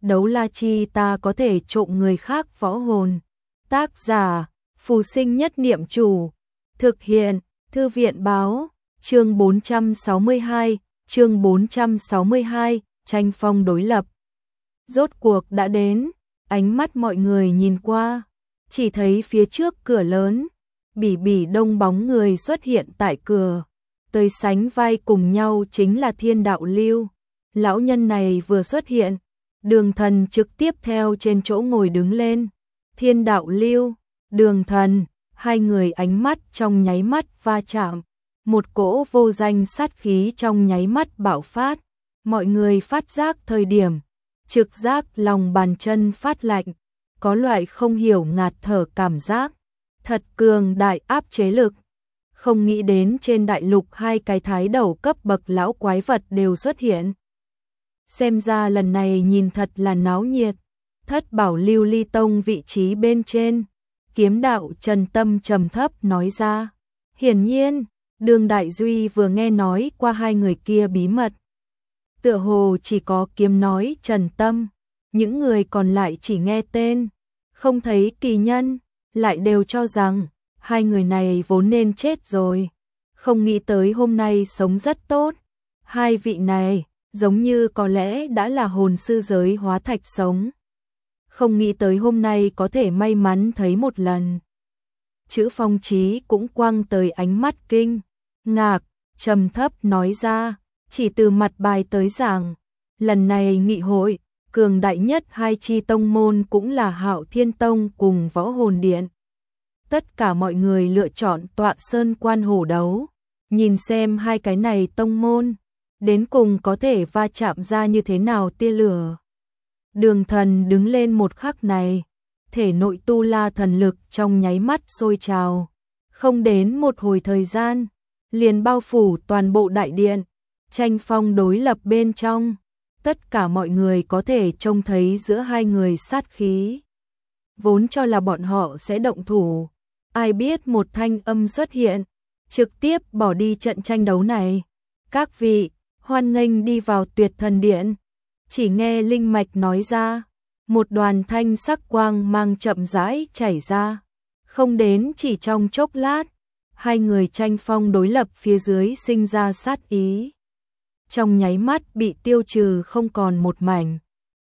đấu la chi ta có thể trộm người khác võ hồn. Tác giả, Phù Sinh Nhất Niệm Chủ. Thực hiện, Thư viện báo, chương 462, chương 462, tranh phong đối lập. Rốt cuộc đã đến, ánh mắt mọi người nhìn qua, chỉ thấy phía trước cửa lớn, Bỉ Bỉ Đông bóng người xuất hiện tại cửa. Tới sánh vai cùng nhau chính là Thiên Đạo Lưu. Lão nhân này vừa xuất hiện, Đường Thần trực tiếp theo trên chỗ ngồi đứng lên. Thiên Đạo Lưu, Đường Thần, hai người ánh mắt trong nháy mắt va chạm. Một cỗ vô danh sát khí trong nháy mắt bạo phát. Mọi người phát giác thời điểm, trực giác lòng bàn chân phát lạnh, có loại không hiểu ngạt thở cảm giác. Thật cường đại áp chế lực. Không nghĩ đến trên đại lục hai cái thái đầu cấp bậc lão quái vật đều xuất hiện. Xem ra lần này nhìn thật là náo nhiệt. Thất bảo Lưu Ly Tông vị trí bên trên, kiếm đạo Trần Tâm trầm thấp nói ra. Hiển nhiên, Đường Đại Duy vừa nghe nói qua hai người kia bí mật. Tựa hồ chỉ có kiếm nói Trần Tâm, những người còn lại chỉ nghe tên, không thấy kỳ nhân, lại đều cho rằng hai người này vốn nên chết rồi. Không nghĩ tới hôm nay sống rất tốt. Hai vị này giống như có lẽ đã là hồn sư giới hóa thạch sống. Không nghĩ tới hôm nay có thể may mắn thấy một lần. Chữ Phong Chí cũng quăng tới ánh mắt kinh ngạc, trầm thấp nói ra, chỉ từ mặt bài tới giảng. Lần này nghị hội, cường đại nhất hai chi tông môn cũng là Hạo Thiên Tông cùng Võ Hồn Điện. Tất cả mọi người lựa chọn tọa sơn quan hổ đấu, nhìn xem hai cái này tông môn, đến cùng có thể va chạm ra như thế nào tia lửa. Đường Thần đứng lên một khắc này, thể nội tu la thần lực trong nháy mắt sôi trào, không đến một hồi thời gian, liền bao phủ toàn bộ đại điện, tranh phong đối lập bên trong. Tất cả mọi người có thể trông thấy giữa hai người sát khí. Vốn cho là bọn họ sẽ động thủ, ai biết một thanh âm xuất hiện, trực tiếp bỏ đi trận tranh đấu này. Các vị, hoan nghênh đi vào Tuyệt Thần Điện. Chỉ nghe linh mạch nói ra, một đoàn thanh sắc quang mang chậm rãi chảy ra. Không đến chỉ trong chốc lát, hai người tranh phong đối lập phía dưới sinh ra sát ý. Trong nháy mắt bị tiêu trừ không còn một mảnh.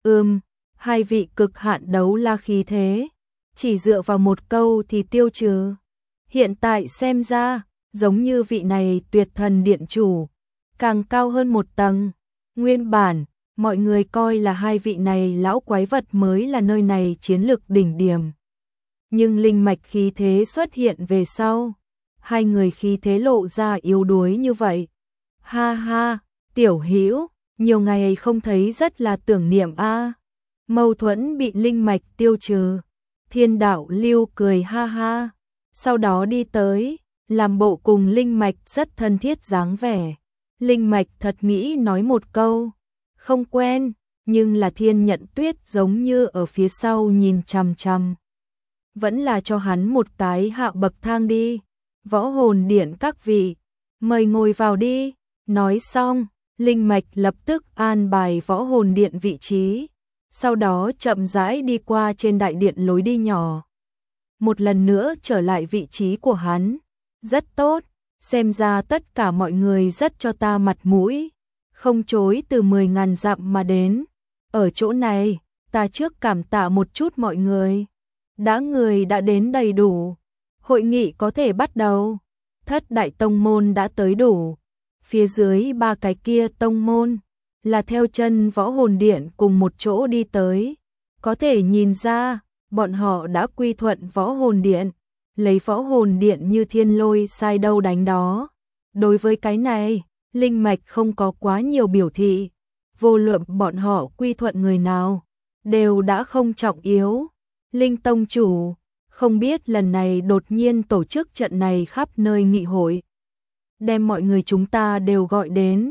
Hai vị cực hạn đấu la khí thế, chỉ dựa vào một câu thì tiêu trừ. Hiện tại xem ra, giống như vị này Tuyệt Thần Điện chủ, càng cao hơn một tầng. Nguyên bản, mọi người coi là hai vị này lão quái vật mới là nơi này chiến lực đỉnh điểm. Nhưng linh mạch khí thế xuất hiện về sau, hai người khí thế lộ ra yếu đuối như vậy. Ha ha, Tiểu Hữu, nhiều ngày không thấy rất là tưởng niệm a. Mâu thuẫn bị linh mạch tiêu trừ. Thiên Đạo Lưu cười ha ha, sau đó đi tới, làm bộ cùng linh mạch rất thân thiết dáng vẻ. Linh mạch thật nghĩ nói một câu, không quen, nhưng là Thiên Nhận Tuyết giống như ở phía sau nhìn chằm chằm. Vẫn là cho hắn một cái hạ bậc thang đi. Võ Hồn Điện các vị, mời ngồi vào đi. Nói xong, linh mạch lập tức an bài Võ Hồn Điện vị trí, sau đó chậm rãi đi qua trên đại điện lối đi nhỏ. Một lần nữa trở lại vị trí của hắn. Rất tốt, xem ra tất cả mọi người rất cho ta mặt mũi, không chối từ 10.000 dặm mà đến. Ở chỗ này, ta trước cảm tạ một chút mọi người. Người đã đến đầy đủ, hội nghị có thể bắt đầu. Thất đại tông môn đã tới đủ. Phía dưới ba cái kia tông môn là theo chân Võ Hồn Điện cùng một chỗ đi tới. Có thể nhìn ra, bọn họ đã quy thuận Võ Hồn Điện, lấy Võ Hồn Điện như thiên lôi sai đâu đánh đó. Đối với cái này, linh mạch không có quá nhiều biểu thị. Vô luận bọn họ quy thuận người nào, đều đã không trọng yếu. Linh tông chủ, không biết lần này đột nhiên tổ chức trận này khắp nơi nghị hội, đem mọi người chúng ta đều gọi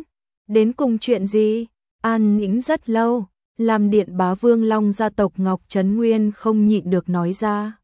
đến cùng chuyện gì? An nĩnh rất lâu, làm Điện Bá Vương Long gia tộc Ngọc Trấn Nguyên không nhịn được nói ra.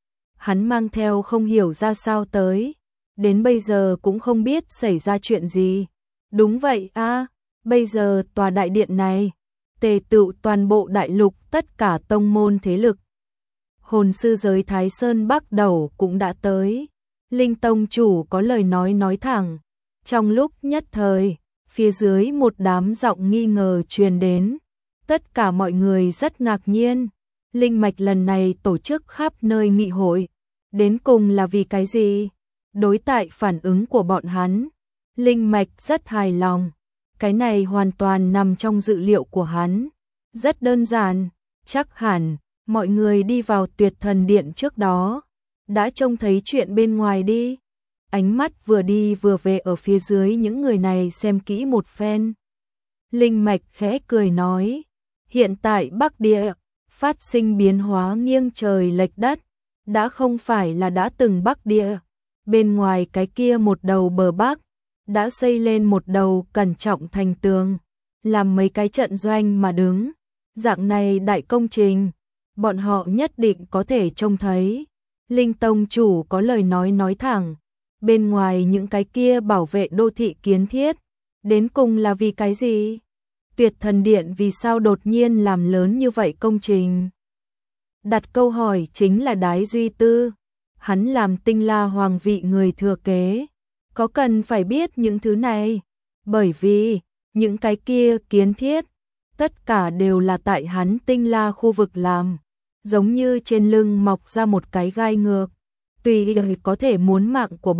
Hắn mang theo không hiểu ra sao tới, đến bây giờ cũng không biết xảy ra chuyện gì. Đúng vậy a, bây giờ tòa đại điện này, tề tựu toàn bộ đại lục tất cả tông môn thế lực. Hồn sư giới Thái Sơn Bắc Đầu cũng đã tới. Linh tông chủ có lời nói thẳng. Trong lúc nhất thời, phía dưới một đám giọng nghi ngờ truyền đến. Tất cả mọi người rất ngạc nhiên. Linh mạch lần này tổ chức khắp nơi nghị hội. Đến cùng là vì cái gì? Đối tại phản ứng của bọn hắn, Linh mạch rất hài lòng. Cái này hoàn toàn nằm trong dự liệu của hắn. Rất đơn giản, chắc hẳn mọi người đi vào Tuyệt Thần Điện trước đó đã trông thấy chuyện bên ngoài đi. Ánh mắt vừa đi vừa về ở phía dưới những người này xem kỹ một phen. Linh mạch khẽ cười nói, hiện tại Bắc Địa phát sinh biến hóa nghiêng trời lệch đất, đã không phải là đã từng Bắc Địa. Bên ngoài cái kia một đầu bờ Bắc đã xây lên một đầu cẩn trọng thành tường, làm mấy cái trận doanh mà đứng. Dạng này đại công trình, bọn họ nhất định có thể trông thấy. Linh tông chủ có lời nói thẳng, bên ngoài những cái kia bảo vệ đô thị kiến thiết, đến cùng là vì cái gì? Tuyệt Thần Điện vì sao đột nhiên làm lớn như vậy công trình? Đặt câu hỏi chính là Đái Duy Tư, hắn làm Tinh La Hoàng vị người thừa kế, có cần phải biết những thứ này, bởi vì những cái kia kiến thiết, tất cả đều là tại hắn Tinh La khu vực làm, giống như trên lưng mọc ra một cái gai ngược, tùy có thể muốn mạng của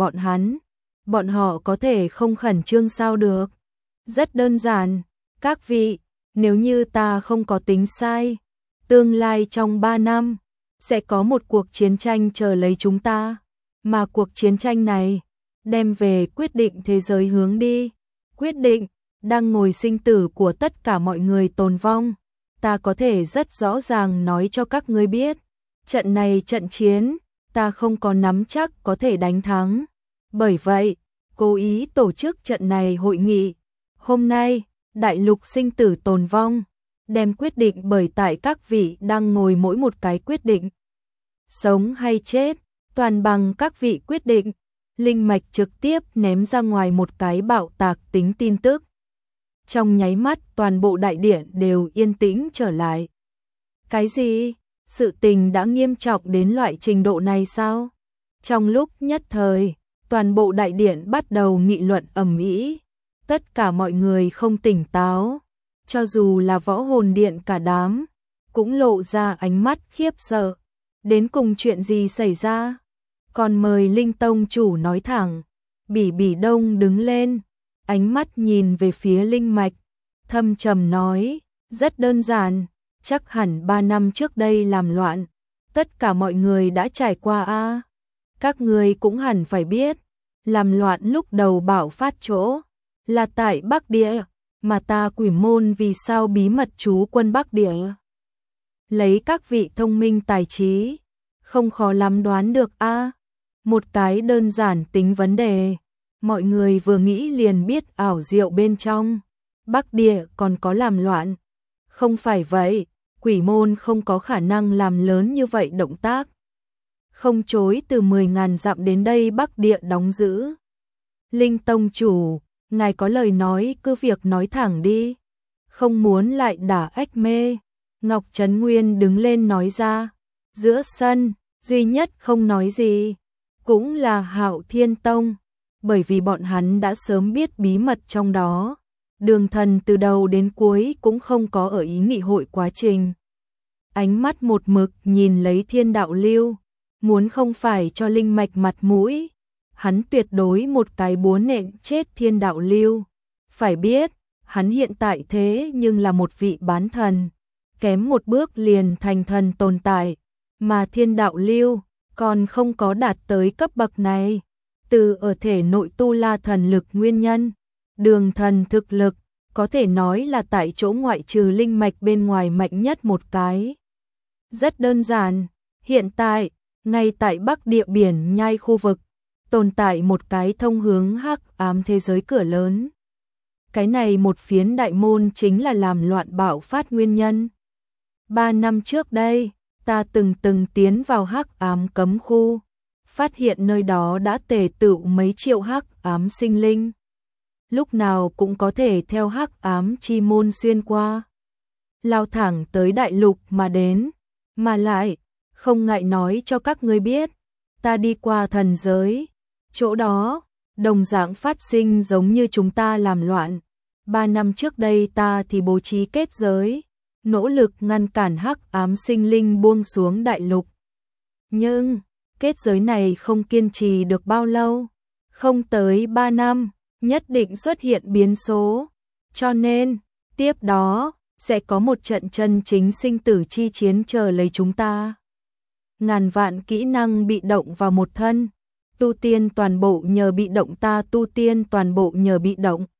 bọn họ có thể không khẩn trương sao được. Rất đơn giản, các vị, nếu như ta không có tính sai, tương lai trong 3 năm, sẽ có một cuộc chiến tranh chờ lấy chúng ta, mà cuộc chiến tranh này đem về quyết định thế giới hướng đi, quyết định đang ngồi sinh tử của tất cả mọi người tồn vong. Ta có thể rất rõ ràng nói cho các ngươi biết, trận này trận chiến, ta không có nắm chắc có thể đánh thắng. Bởi vậy, cố ý tổ chức trận này hội nghị. Hôm nay, đại lục sinh tử tồn vong, đem quyết định bởi tại các vị đang ngồi mỗi một cái quyết định. Sống hay chết, toàn bằng các vị quyết định. Linh mạch trực tiếp ném ra ngoài một cái bạo tạc tính tin tức. Trong nháy mắt toàn bộ đại điện đều yên tĩnh trở lại. Cái gì? Sự tình đã nghiêm trọng đến loại trình độ này sao? Trong lúc nhất thời, toàn bộ đại điện bắt đầu nghị luận ầm ĩ. Tất cả mọi người không tỉnh táo, cho dù là võ hồn điện cả đám, cũng lộ ra ánh mắt khiếp sợ. Đến cùng chuyện gì xảy ra? Còn mời Linh tông chủ nói thẳng. Bỉ Bỉ Đông đứng lên, ánh mắt nhìn về phía Linh mạch, thâm trầm nói, rất đơn giản, chắc hẳn 3 năm trước đây làm loạn, tất cả mọi người đã trải qua a. Các người cũng hẳn phải biết, làm loạn lúc đầu bạo phát chỗ là tại Bắc Địa, mà ta Quỷ Môn vì sao bí mật trú quân Bắc Địa. Lấy các vị thông minh tài trí, không khó lắm đoán được a. Một cái đơn giản tính vấn đề, mọi người vừa nghĩ liền biết ảo diệu bên trong. Bắc Địa còn có làm loạn. Không phải vậy, Quỷ Môn không có khả năng làm lớn như vậy động tác. Không chối từ 10.000 dặm đến đây Bắc Địa đóng giữ. Linh tông chủ, ngài có lời nói cứ việc nói thẳng đi. Không muốn lại đả ách mê. Ngọc Trấn Nguyên đứng lên nói ra. Giữa sân, duy nhất không nói gì, cũng là Hạo Thiên Tông, bởi vì bọn hắn đã sớm biết bí mật trong đó. Đường Thần từ đầu đến cuối cũng không có ở ý nghị hội quá trình. Ánh mắt một mực nhìn lấy Thiên Đạo Lưu, muốn không phải cho Linh mạch mặt mũi, hắn tuyệt đối một cái búa nện chết Thiên Đạo Lưu. Phải biết, hắn hiện tại thế nhưng là một vị bán thần, kém một bước liền thành thần tồn tại, mà Thiên Đạo Lưu còn không có đạt tới cấp bậc này. Từ ở thể nội tu la thần lực nguyên nhân, Đường Thần thực lực có thể nói là tại chỗ ngoại trừ linh mạch bên ngoài mạnh nhất một cái. Rất đơn giản, hiện tại, ngay tại Bắc Địa biển Nhai khu vực, tồn tại một cái thông hướng hắc ám thế giới cửa lớn. Cái này một phiến đại môn chính là làm loạn bạo phát nguyên nhân. 3 năm trước đây, ta từng tiến vào hắc ám cấm khu, phát hiện nơi đó đã tề tựu mấy triệu hắc ám sinh linh. Lúc nào cũng có thể theo hắc ám chi môn xuyên qua. lao thẳng tới đại lục mà đến, mà lại, không ngại nói cho các ngươi biết, ta đi qua thần giới, chỗ đó, đồng dạng phát sinh giống như chúng ta làm loạn. 3 năm trước đây ta thì bố trí kết giới, nỗ lực ngăn cản hắc ám sinh linh buông xuống đại lục. Nhưng, kết giới này không kiên trì được bao lâu, không tới 3 năm, nhất định xuất hiện biến số. Cho nên, tiếp đó, sẽ có một trận chân chính sinh tử chi chiến chờ lấy chúng ta. Ngàn vạn kỹ năng bị động vào một thân, tu tiên toàn bộ nhờ bị động, ta tu tiên toàn bộ nhờ bị động.